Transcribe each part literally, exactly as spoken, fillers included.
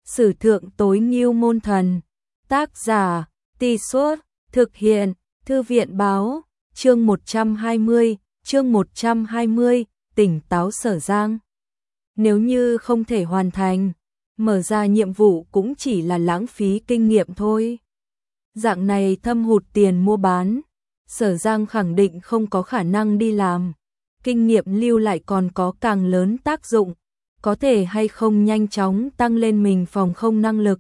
Sử thượng tối ngưu môn thần. Tác giả, Tì Suốt, thực hiện, Thư viện báo, chương một trăm hai mươi, chương một trăm hai mươi, tỉnh táo Sở Giang. Nếu như không thể hoàn thành, mở ra nhiệm vụ cũng chỉ là lãng phí kinh nghiệm thôi. Dạng này thâm hụt tiền mua bán, Sở Giang khẳng định không có khả năng đi làm. Kinh nghiệm lưu lại còn có càng lớn tác dụng, có thể hay không nhanh chóng tăng lên mình phòng không năng lực.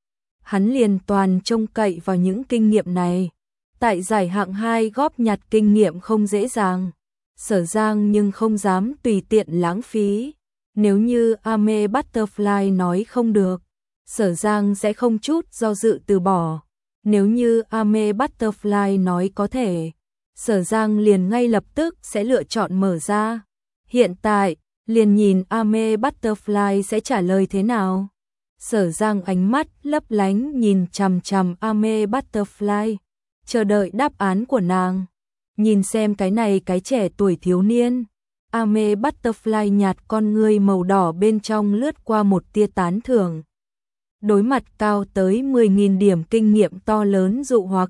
Hắn liền toàn trông cậy vào những kinh nghiệm này. Tại giải hạng hai góp nhặt kinh nghiệm không dễ dàng. Sở Giang nhưng không dám tùy tiện lãng phí. Nếu như Ame Butterfly nói không được, Sở Giang sẽ không chút do dự từ bỏ. Nếu như Ame Butterfly nói có thể, Sở Giang liền ngay lập tức sẽ lựa chọn mở ra. Hiện tại, liền nhìn Ame Butterfly sẽ trả lời thế nào. Sở Giang ánh mắt lấp lánh nhìn chằm chằm Ame Butterfly, chờ đợi đáp án của nàng. Nhìn xem cái này cái trẻ tuổi thiếu niên. Ame Butterfly nhạt con ngươi màu đỏ bên trong lướt qua một tia tán thưởng. Đối mặt cao tới mười nghìn điểm kinh nghiệm to lớn dụ hoặc,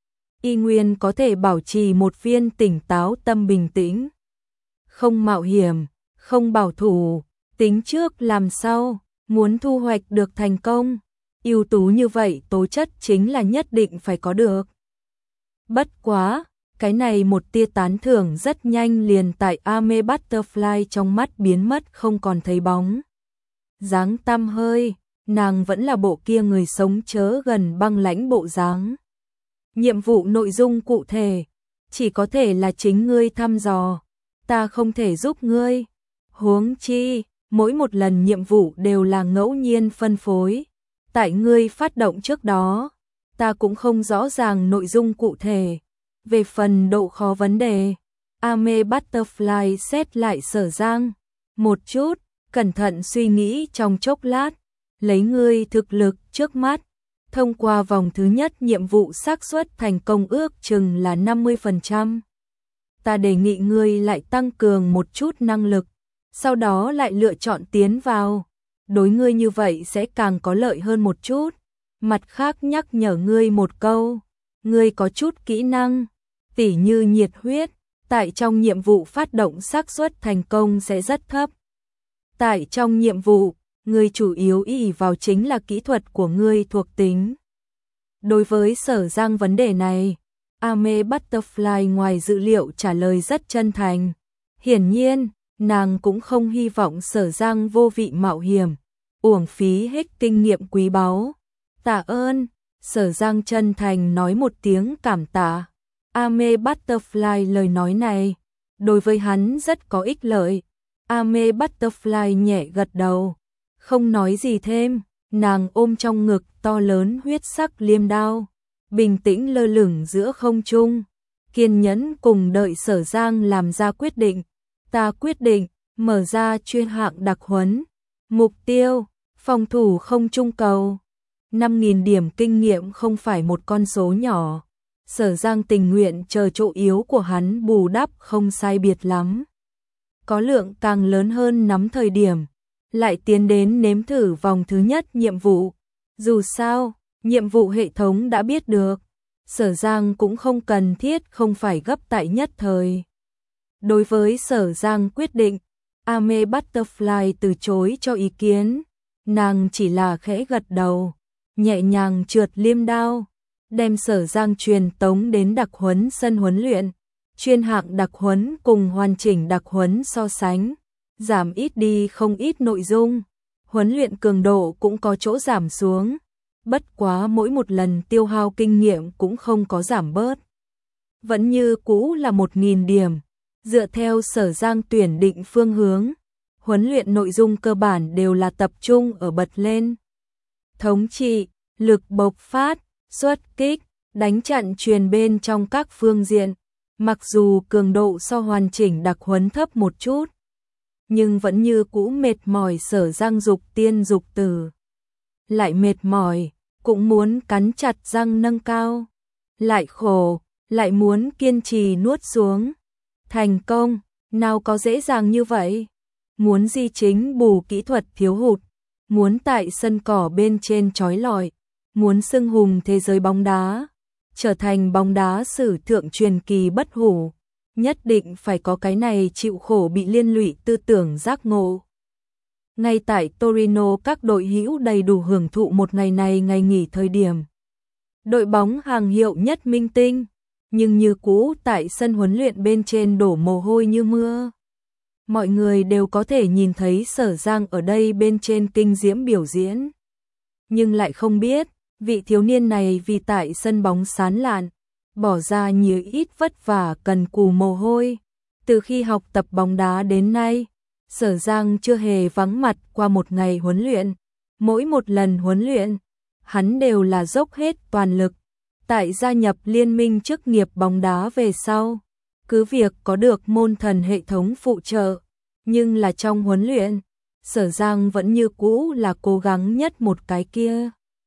y nguyên có thể bảo trì một viên tỉnh táo tâm bình tĩnh. Không mạo hiểm, không bảo thủ, tính trước làm sau, muốn thu hoạch được thành công. Ưu tú như vậy tố chất chính là nhất định phải có được. Bất quá, cái này một tia tán thưởng rất nhanh liền tại Ame Butterfly trong mắt biến mất không còn thấy bóng. Dáng tăm hơi, nàng vẫn là bộ kia người sống chớ gần băng lãnh bộ dáng. Nhiệm vụ nội dung cụ thể, chỉ có thể là chính ngươi thăm dò, ta không thể giúp ngươi. Huống chi, mỗi một lần nhiệm vụ đều là ngẫu nhiên phân phối. Tại ngươi phát động trước đó, ta cũng không rõ ràng nội dung cụ thể. Về phần độ khó vấn đề, Ame Butterfly xét lại Sở Giang một chút, cẩn thận suy nghĩ trong chốc lát, lấy ngươi thực lực trước mắt, thông qua vòng thứ nhất nhiệm vụ xác suất thành công ước chừng là năm mươi phần trăm. Ta đề nghị ngươi lại tăng cường một chút năng lực, sau đó lại lựa chọn tiến vào. Đối ngươi như vậy sẽ càng có lợi hơn một chút. Mặt khác nhắc nhở ngươi một câu, ngươi có chút kỹ năng, tỉ như nhiệt huyết, tại trong nhiệm vụ phát động xác suất thành công sẽ rất thấp. Tại trong nhiệm vụ, ngươi chủ yếu ỷ vào chính là kỹ thuật của ngươi thuộc tính. Đối với Sở Giang vấn đề này, Ame Butterfly ngoài dự liệu trả lời rất chân thành. Hiển nhiên, nàng cũng không hy vọng Sở Giang vô vị mạo hiểm, uổng phí hết kinh nghiệm quý báu. Tạ ơn, Sở Giang chân thành nói một tiếng cảm tạ. Ame Butterfly lời nói này, đối với hắn rất có ích lợi. Ame Butterfly nhẹ gật đầu, không nói gì thêm, nàng ôm trong ngực to lớn huyết sắc liêm đao, bình tĩnh lơ lửng giữa không trung, kiên nhẫn cùng đợi Sở Giang làm ra quyết định. Ta quyết định, mở ra chuyên hạng đặc huấn. Mục tiêu, phòng thủ không trung cầu. năm nghìn điểm kinh nghiệm không phải một con số nhỏ. Sở Giang tình nguyện chờ chỗ yếu của hắn bù đắp không sai biệt lắm. Có lượng càng lớn hơn nắm thời điểm, lại tiến đến nếm thử vòng thứ nhất nhiệm vụ. Dù sao, nhiệm vụ hệ thống đã biết được, Sở Giang cũng không cần thiết không phải gấp tại nhất thời. Đối với Sở Giang quyết định, Ame Butterfly từ chối cho ý kiến, nàng chỉ là khẽ gật đầu, nhẹ nhàng trượt liêm đao, đem Sở Giang truyền tống đến đặc huấn sân huấn luyện. Chuyên hạng đặc huấn cùng hoàn chỉnh đặc huấn so sánh, giảm ít đi không ít nội dung, huấn luyện cường độ cũng có chỗ giảm xuống, bất quá mỗi một lần tiêu hao kinh nghiệm cũng không có giảm bớt. Vẫn như cũ là một nghìn điểm, dựa theo Sở Giang tuyển định phương hướng, huấn luyện nội dung cơ bản đều là tập trung ở bật lên. Thống trị, lực bộc phát, xuất kích, đánh chặn truyền bên trong các phương diện. Mặc dù cường độ so hoàn chỉnh đặc huấn thấp một chút, nhưng vẫn như cũ mệt mỏi. Sở Giang dục tiên dục tử. Lại mệt mỏi, cũng muốn cắn chặt răng nâng cao. Lại khổ, lại muốn kiên trì nuốt xuống. Thành công, nào có dễ dàng như vậy. Muốn di chính bù kỹ thuật thiếu hụt, muốn tại sân cỏ bên trên chói lọi, muốn xưng hùng thế giới bóng đá, trở thành bóng đá sử thượng truyền kỳ bất hủ, nhất định phải có cái này chịu khổ bị liên lụy tư tưởng giác ngộ. Ngay tại Torino các đội hữu đầy đủ hưởng thụ một ngày này ngày nghỉ thời điểm. Đội bóng hàng hiệu nhất minh tinh, nhưng như cũ tại sân huấn luyện bên trên đổ mồ hôi như mưa. Mọi người đều có thể nhìn thấy Sở Giang ở đây bên trên kinh diễm biểu diễn. Nhưng lại không biết, vị thiếu niên này vì tại sân bóng sán lạn, bỏ ra nhiều ít vất vả cần cù mồ hôi. Từ khi học tập bóng đá đến nay, Sở Giang chưa hề vắng mặt qua một ngày huấn luyện. Mỗi một lần huấn luyện, hắn đều là dốc hết toàn lực. Tại gia nhập liên minh chức nghiệp bóng đá về sau, cứ việc có được môn thần hệ thống phụ trợ, nhưng là trong huấn luyện, Sở Giang vẫn như cũ là cố gắng nhất một cái kia.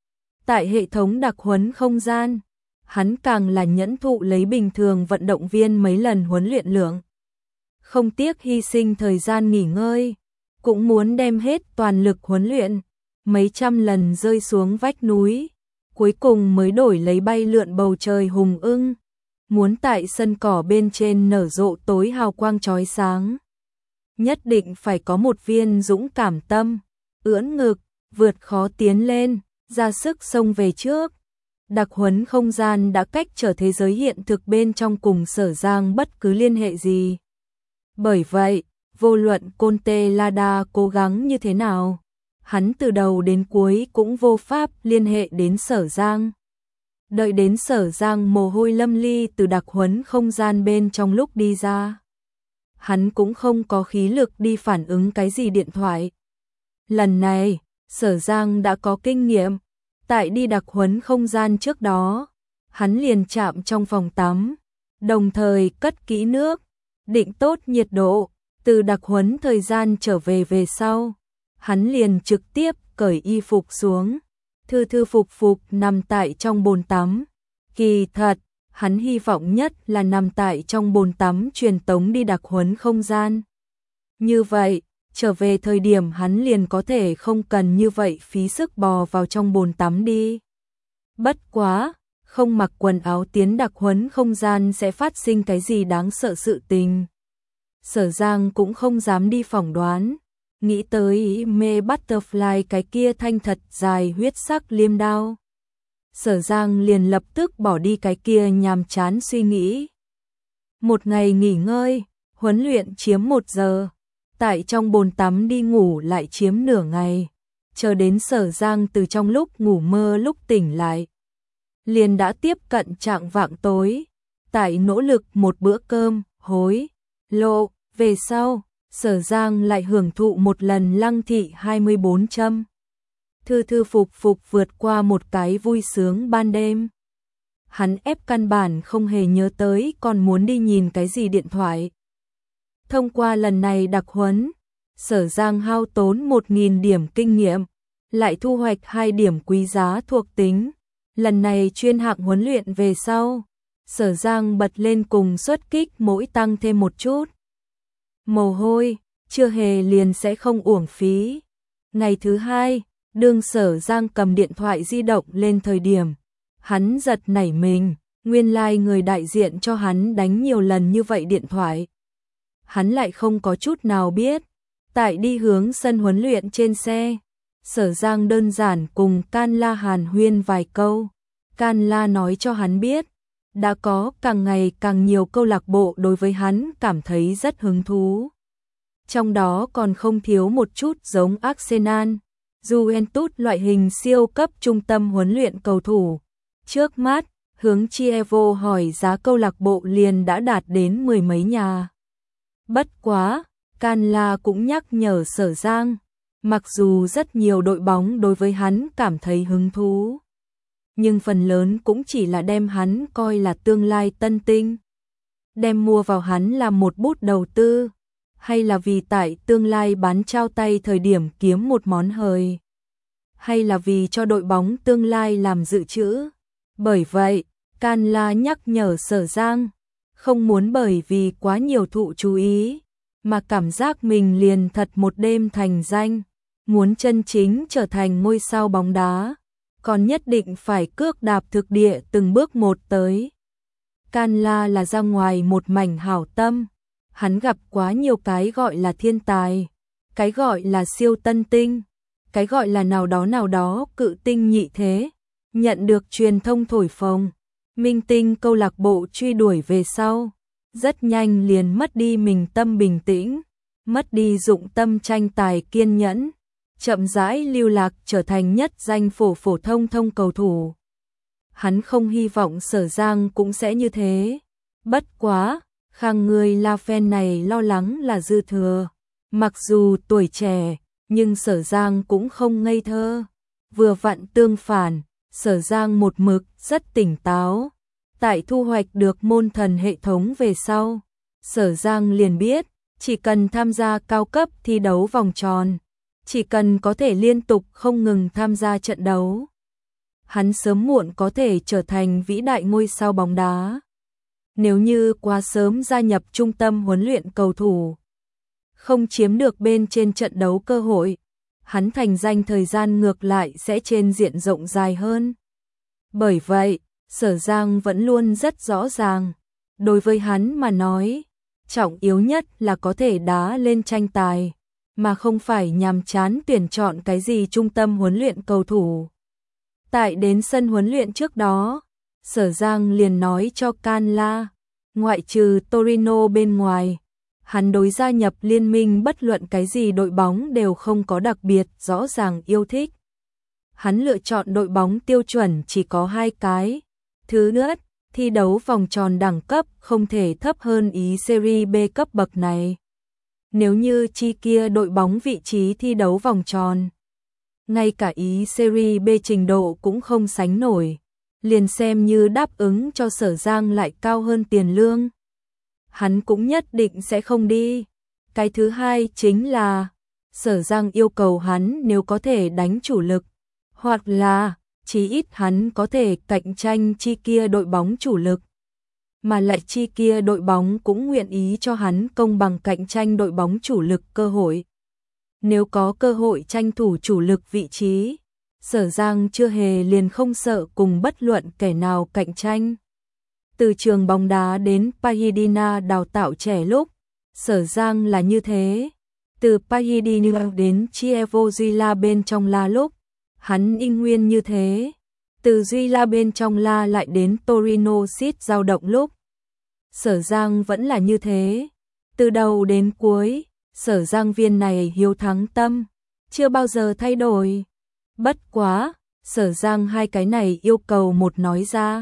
Tại hệ thống đặc huấn không gian, hắn càng là nhẫn thụ lấy bình thường vận động viên mấy lần huấn luyện lượng. Không tiếc hy sinh thời gian nghỉ ngơi, cũng muốn đem hết toàn lực huấn luyện, mấy trăm lần rơi xuống vách núi, cuối cùng mới đổi lấy bay lượn bầu trời hùng ưng, muốn tại sân cỏ bên trên nở rộ tối hào quang chói sáng. Nhất định phải có một viên dũng cảm tâm, ưỡn ngực, vượt khó tiến lên, ra sức xông về trước. Đặc huấn không gian đã cách trở thế giới hiện thực bên trong cùng Sở Giang bất cứ liên hệ gì. Bởi vậy, vô luận Conte Lada cố gắng như thế nào, hắn từ đầu đến cuối cũng vô pháp liên hệ đến Sở Giang. Đợi đến Sở Giang mồ hôi lâm ly từ đặc huấn không gian bên trong lúc đi ra, hắn cũng không có khí lực đi phản ứng cái gì điện thoại. Lần này, Sở Giang đã có kinh nghiệm, tại đi đặc huấn không gian trước đó, hắn liền chạm trong phòng tắm, đồng thời cất kỹ nước, định tốt nhiệt độ, từ đặc huấn thời gian trở về về sau, hắn liền trực tiếp cởi y phục xuống, thư thư phục phục nằm tại trong bồn tắm. Kỳ thật, hắn hy vọng nhất là nằm tại trong bồn tắm truyền tống đi đặc huấn không gian. Như vậy, trở về thời điểm hắn liền có thể không cần như vậy phí sức bò vào trong bồn tắm đi. Bất quá, không mặc quần áo tiến đặc huấn không gian sẽ phát sinh cái gì đáng sợ sự tình. Sở Giang cũng không dám đi phỏng đoán, nghĩ tới mê butterfly cái kia thanh thật dài huyết sắc liêm đao. Sở Giang liền lập tức bỏ đi cái kia nhàm chán suy nghĩ. Một ngày nghỉ ngơi, huấn luyện chiếm một giờ, tại trong bồn tắm đi ngủ lại chiếm nửa ngày, chờ đến Sở Giang từ trong lúc ngủ mơ lúc tỉnh lại. Liền đã tiếp cận trạng vạng tối, tại nỗ lực một bữa cơm, hối, lộ, về sau, Sở Giang lại hưởng thụ một lần lăng thị hai mươi bốn châm. Thư thư phục phục vượt qua một cái vui sướng ban đêm. Hắn ép căn bản không hề nhớ tới còn muốn đi nhìn cái gì điện thoại. Thông qua lần này đặc huấn, Sở Giang hao tốn một nghìn điểm kinh nghiệm, lại thu hoạch hai điểm quý giá thuộc tính. Lần này chuyên hạng huấn luyện về sau, Sở Giang bật lên cùng xuất kích mỗi tăng thêm một chút. Mồ hôi, chưa hề liền sẽ không uổng phí. Ngày thứ hai, đương Sở Giang cầm điện thoại di động lên thời điểm, hắn giật nảy mình, nguyên lai like người đại diện cho hắn đánh nhiều lần như vậy điện thoại. Hắn lại không có chút nào biết, tại đi hướng sân huấn luyện trên xe, Sở Giang đơn giản cùng Can La hàn huyên vài câu. Can La nói cho hắn biết, đã có càng ngày càng nhiều câu lạc bộ đối với hắn cảm thấy rất hứng thú. Trong đó còn không thiếu một chút giống Arsenal, Juventus loại hình siêu cấp trung tâm huấn luyện cầu thủ. Trước mắt, hướng Chievo hỏi giá câu lạc bộ liền đã đạt đến mười mấy nhà. Bất quá, Can La cũng nhắc nhở Sở Giang, mặc dù rất nhiều đội bóng đối với hắn cảm thấy hứng thú, nhưng phần lớn cũng chỉ là đem hắn coi là tương lai tân tinh. Đem mua vào hắn là một bút đầu tư, hay là vì tại tương lai bán trao tay thời điểm kiếm một món hời, hay là vì cho đội bóng tương lai làm dự trữ. Bởi vậy, Can La nhắc nhở Sở Giang, không muốn bởi vì quá nhiều thụ chú ý, mà cảm giác mình liền thật một đêm thành danh. muốn chân chính trở thành ngôi sao bóng đá, còn nhất định phải cước đạp thực địa từng bước một tới. Canla là ra ngoài một mảnh hảo tâm, hắn gặp quá nhiều cái gọi là thiên tài, cái gọi là siêu tân tinh, cái gọi là nào đó nào đó cự tinh nhị thế, nhận được truyền thông thổi phồng, minh tinh câu lạc bộ truy đuổi về sau, rất nhanh liền mất đi mình tâm bình tĩnh, mất đi dụng tâm tranh tài kiên nhẫn, chậm rãi lưu lạc trở thành nhất danh phổ phổ thông thông cầu thủ. Hắn không hy vọng Sở Giang cũng sẽ như thế. Bất quá, khang người La fan này lo lắng là dư thừa. Mặc dù tuổi trẻ, nhưng Sở Giang cũng không ngây thơ. Vừa vặn tương phản, Sở Giang một mực rất tỉnh táo. Tại thu hoạch được môn thần hệ thống về sau, Sở Giang liền biết, chỉ cần tham gia cao cấp thi đấu vòng tròn, chỉ cần có thể liên tục không ngừng tham gia trận đấu, hắn sớm muộn có thể trở thành vĩ đại ngôi sao bóng đá. Nếu như quá sớm gia nhập trung tâm huấn luyện cầu thủ, không chiếm được bên trên trận đấu cơ hội, hắn thành danh thời gian ngược lại sẽ trên diện rộng dài hơn. Bởi vậy, Sở Giang vẫn luôn rất rõ ràng, đối với hắn mà nói, trọng yếu nhất là có thể đá lên tranh tài, mà không phải nhàm chán tuyển chọn cái gì trung tâm huấn luyện cầu thủ. Tại đến sân huấn luyện trước đó, Sở Giang liền nói cho Canla, ngoại trừ Torino bên ngoài, hắn đối gia nhập liên minh bất luận cái gì đội bóng đều không có đặc biệt rõ ràng yêu thích. Hắn lựa chọn đội bóng tiêu chuẩn chỉ có hai cái. Thứ nhất, thi đấu vòng tròn đẳng cấp không thể thấp hơn Ý Serie B cấp bậc này. Nếu như chi kia đội bóng vị trí thi đấu vòng tròn, ngay cả Ý Serie B trình độ cũng không sánh nổi, liền xem như đáp ứng cho Sở Giang lại cao hơn tiền lương, hắn cũng nhất định sẽ không đi. Cái thứ hai chính là, Sở Giang yêu cầu hắn nếu có thể đánh chủ lực, hoặc là chí ít hắn có thể cạnh tranh chi kia đội bóng chủ lực, mà lại chi kia đội bóng cũng nguyện ý cho hắn công bằng cạnh tranh đội bóng chủ lực cơ hội. Nếu có cơ hội tranh thủ chủ lực vị trí, Sở Giang chưa hề liền không sợ cùng bất luận kẻ nào cạnh tranh. Từ trường bóng đá đến Pasadena đào tạo trẻ lúc, Sở Giang là như thế. Từ Pasadena đến Chievo Gila bên trong La lúc, hắn y nguyên như thế. Từ Gila bên trong La lại đến Torino Sit dao động lúc, Sở Giang vẫn là như thế. Từ đầu đến cuối, Sở Giang viên này hiếu thắng tâm, chưa bao giờ thay đổi. Bất quá, Sở Giang hai cái này yêu cầu một nói ra,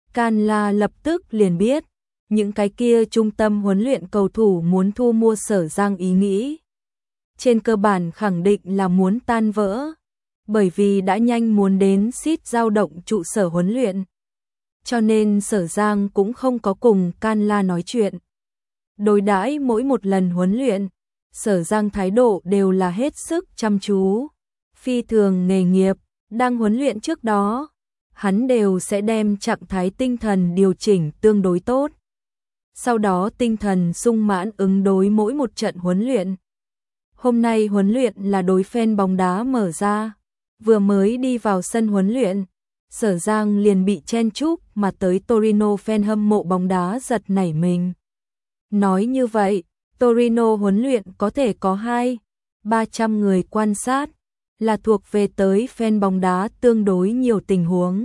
Canla lập tức liền biết, những cái kia trung tâm huấn luyện cầu thủ muốn thu mua Sở Giang ý nghĩ. Trên cơ bản khẳng định là muốn tan vỡ, bởi vì đã nhanh muốn đến Sit dao động trụ sở huấn luyện. Cho nên Sở Giang cũng không có cùng Canla nói chuyện. Đối đãi mỗi một lần huấn luyện, Sở Giang thái độ đều là hết sức chăm chú, phi thường nghề nghiệp. Đang huấn luyện trước đó, hắn đều sẽ đem trạng thái tinh thần điều chỉnh tương đối tốt. Sau đó tinh thần sung mãn ứng đối mỗi một trận huấn luyện. Hôm nay huấn luyện là đối fan bóng đá mở ra, vừa mới đi vào sân huấn luyện, Sở Giang liền bị chen chúc mà tới Torino fan hâm mộ bóng đá giật nảy mình. Nói như vậy, Torino huấn luyện có thể có hai, ba trăm người quan sát, là thuộc về tới fan bóng đá tương đối nhiều tình huống.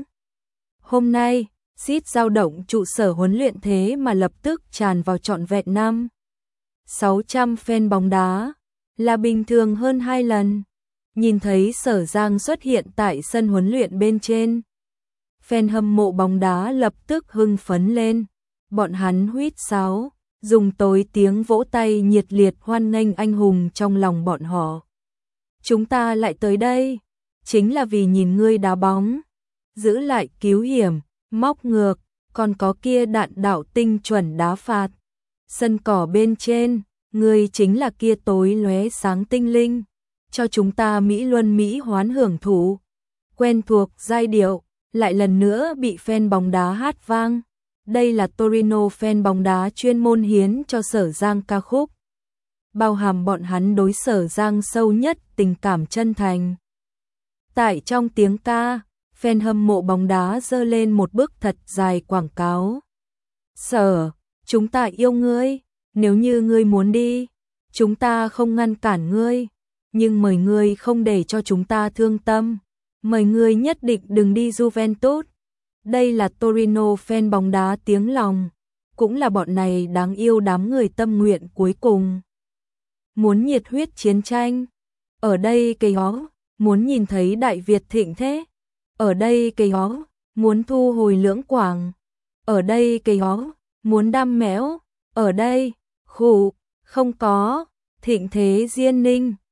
Hôm nay, Sit dao động trụ sở huấn luyện thế mà lập tức tràn vào trọn vẹn năm, sáu trăm fan bóng đá, là bình thường hơn hai lần. Nhìn thấy Sở Giang xuất hiện tại sân huấn luyện bên trên, fan hâm mộ bóng đá lập tức hưng phấn lên, bọn hắn huýt sáo, dùng tối tiếng vỗ tay nhiệt liệt hoan nghênh anh hùng trong lòng bọn họ. Chúng ta lại tới đây, chính là vì nhìn ngươi đá bóng, giữ lại cứu hiểm, móc ngược, còn có kia đạn đạo tinh chuẩn đá phạt. Sân cỏ bên trên, ngươi chính là kia tối lóe sáng tinh linh, cho chúng ta Mỹ Luân Mỹ hoán hưởng thụ. Quen thuộc giai điệu, lại lần nữa bị fan bóng đá hát vang. Đây là Torino fan bóng đá chuyên môn hiến cho Sở Giang ca khúc. bao hàm bọn hắn đối Sở Giang sâu nhất tình cảm chân thành. Tại trong tiếng ca, fan hâm mộ bóng đá giơ lên một bức thật dài quảng cáo. Sở, chúng ta yêu ngươi, nếu như ngươi muốn đi, chúng ta không ngăn cản ngươi, nhưng mời ngươi không để cho chúng ta thương tâm, mời ngươi nhất định đừng đi Juventus. Đây là Torino fan bóng đá tiếng lòng, cũng là bọn này đáng yêu đám người tâm nguyện cuối cùng. Muốn nhiệt huyết chiến tranh, ở đây cây ó, muốn nhìn thấy Đại Việt thịnh thế, ở đây cây ó, muốn thu hồi Lưỡng Quảng, ở đây cây ó, muốn đam mẽo, ở đây, khủ, không có, thịnh thế Diên Ninh.